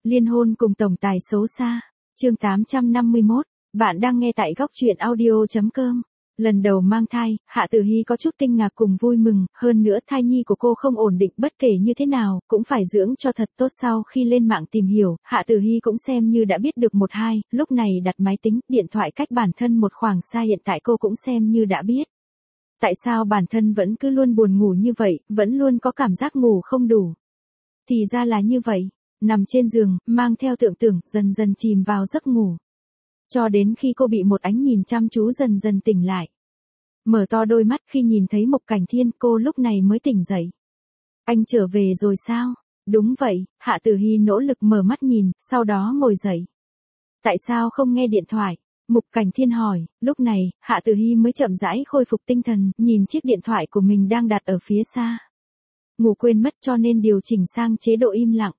Liên hôn cùng tổng tài xấu xa. Chương 851. Bạn đang nghe tại góc truyện audio.com. Lần đầu mang thai, Hạ Tử Hi có chút kinh ngạc cùng vui mừng, hơn nữa thai nhi của cô không ổn định, bất kể như thế nào, cũng phải dưỡng cho thật tốt. Sau khi lên mạng tìm hiểu, Hạ Tử Hi cũng xem như đã biết được một hai, lúc này đặt máy tính, điện thoại cách bản thân một khoảng xa, hiện tại cô cũng xem như đã biết. Tại sao bản thân vẫn cứ luôn buồn ngủ như vậy, vẫn luôn có cảm giác ngủ không đủ. Thì ra là như vậy, nằm trên giường, mang theo tưởng tượng, dần dần chìm vào giấc ngủ. Cho đến khi cô bị một ánh nhìn chăm chú dần dần tỉnh lại. Mở to đôi mắt khi nhìn thấy Mục Cảnh Thiên, cô lúc này mới tỉnh dậy. Anh trở về rồi sao? Đúng vậy, Hạ Tử Hi nỗ lực mở mắt nhìn, sau đó ngồi dậy. Tại sao không nghe điện thoại? Mục Cảnh Thiên hỏi. Lúc này, Hạ Tử Hi mới chậm rãi khôi phục tinh thần, nhìn chiếc điện thoại của mình đang đặt ở phía xa. Ngủ quên mất cho nên điều chỉnh sang chế độ im lặng.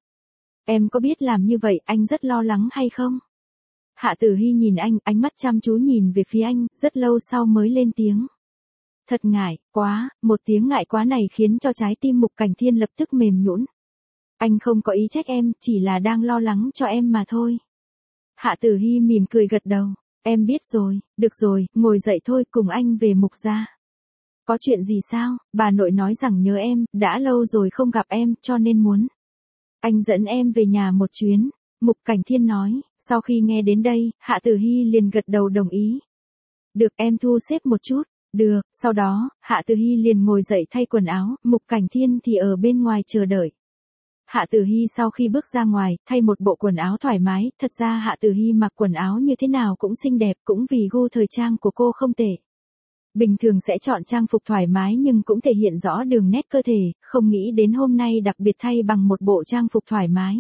Em có biết làm như vậy anh rất lo lắng hay không? Hạ Tử Hi nhìn anh, ánh mắt chăm chú nhìn về phía anh, rất lâu sau mới lên tiếng. Thật ngại, quá, một tiếng ngại quá này khiến cho trái tim Mục Cảnh Thiên lập tức mềm nhũn. Anh không có ý trách em, chỉ là đang lo lắng cho em mà thôi. Hạ Tử Hi mỉm cười gật đầu, em biết rồi, được rồi, ngồi dậy thôi, cùng anh về Mục gia. Có chuyện gì sao? Bà nội nói rằng nhớ em, đã lâu rồi không gặp em, cho nên muốn anh dẫn em về nhà một chuyến. Mục Cảnh Thiên nói. Sau khi nghe đến đây, Hạ Tử Hi liền gật đầu đồng ý. Được, em thu xếp một chút. Được, sau đó, Hạ Tử Hi liền ngồi dậy thay quần áo, Mục Cảnh Thiên thì ở bên ngoài chờ đợi. Hạ Tử Hi sau khi bước ra ngoài, thay một bộ quần áo thoải mái, thật ra Hạ Tử Hi mặc quần áo như thế nào cũng xinh đẹp, cũng vì gu thời trang của cô không tệ. Bình thường sẽ chọn trang phục thoải mái nhưng cũng thể hiện rõ đường nét cơ thể, không nghĩ đến hôm nay đặc biệt thay bằng một bộ trang phục thoải mái.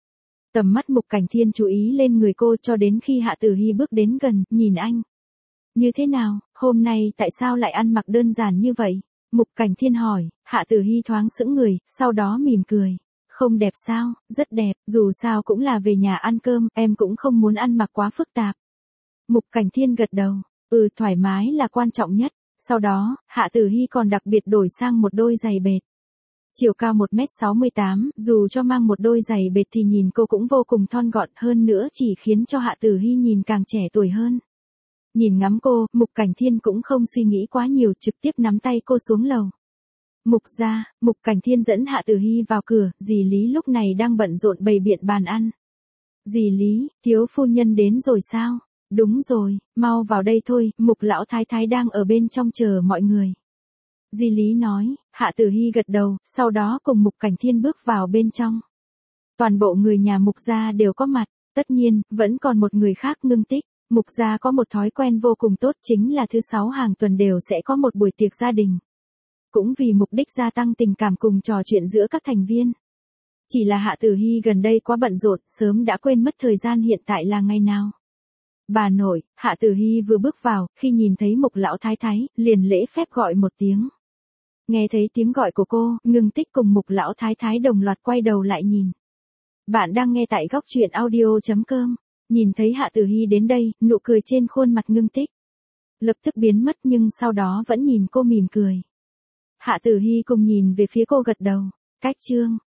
Tầm mắt Mục Cảnh Thiên chú ý lên người cô cho đến khi Hạ Tử Hi bước đến gần, nhìn anh. Như thế nào, hôm nay tại sao lại ăn mặc đơn giản như vậy? Mục Cảnh Thiên hỏi. Hạ Tử Hi thoáng sững người, sau đó mỉm cười. Không đẹp sao? Rất đẹp, dù sao cũng là về nhà ăn cơm, em cũng không muốn ăn mặc quá phức tạp. Mục Cảnh Thiên gật đầu. Thoải mái là quan trọng nhất. Sau đó, Hạ Tử Hi còn đặc biệt đổi sang một đôi giày bệt. Chiều cao 1m68, dù cho mang một đôi giày bệt thì nhìn cô cũng vô cùng thon gọn, hơn nữa chỉ khiến cho Hạ Tử Hi nhìn càng trẻ tuổi hơn. Nhìn ngắm cô, Mục Cảnh Thiên cũng không suy nghĩ quá nhiều, trực tiếp nắm tay cô xuống lầu. Mục gia, Mục Cảnh Thiên dẫn Hạ Tử Hi vào cửa, dì Lý lúc này đang bận rộn bày biện bàn ăn. Dì Lý, thiếu phu nhân đến rồi sao? Đúng rồi, mau vào đây thôi, Mục lão thái thái đang ở bên trong chờ mọi người. Dì Lý nói. Hạ Tử Hi gật đầu, sau đó cùng Mục Cảnh Thiên bước vào bên trong. Toàn bộ người nhà Mục gia đều có mặt, tất nhiên, vẫn còn một người khác, Ngưng Tích. Mục gia có một thói quen vô cùng tốt, chính là thứ 6 hàng tuần đều sẽ có một buổi tiệc gia đình. Cũng vì mục đích gia tăng tình cảm cùng trò chuyện giữa các thành viên. Chỉ là Hạ Tử Hi gần đây quá bận rộn, sớm đã quên mất thời gian hiện tại là ngày nào. Bà nội, Hạ Tử Hi vừa bước vào, khi nhìn thấy Mục lão thái thái, liền lễ phép gọi một tiếng. Nghe thấy tiếng gọi của cô, Ngưng Tích cùng Mục lão thái thái đồng loạt quay đầu lại nhìn. Bạn đang nghe tại góc truyện audio.com. Nhìn thấy Hạ Tử Hi đến đây, nụ cười trên khuôn mặt Ngưng Tích lập tức biến mất, nhưng sau đó vẫn nhìn cô mỉm cười. Hạ Tử Hi cùng nhìn về phía cô gật đầu. Cách chương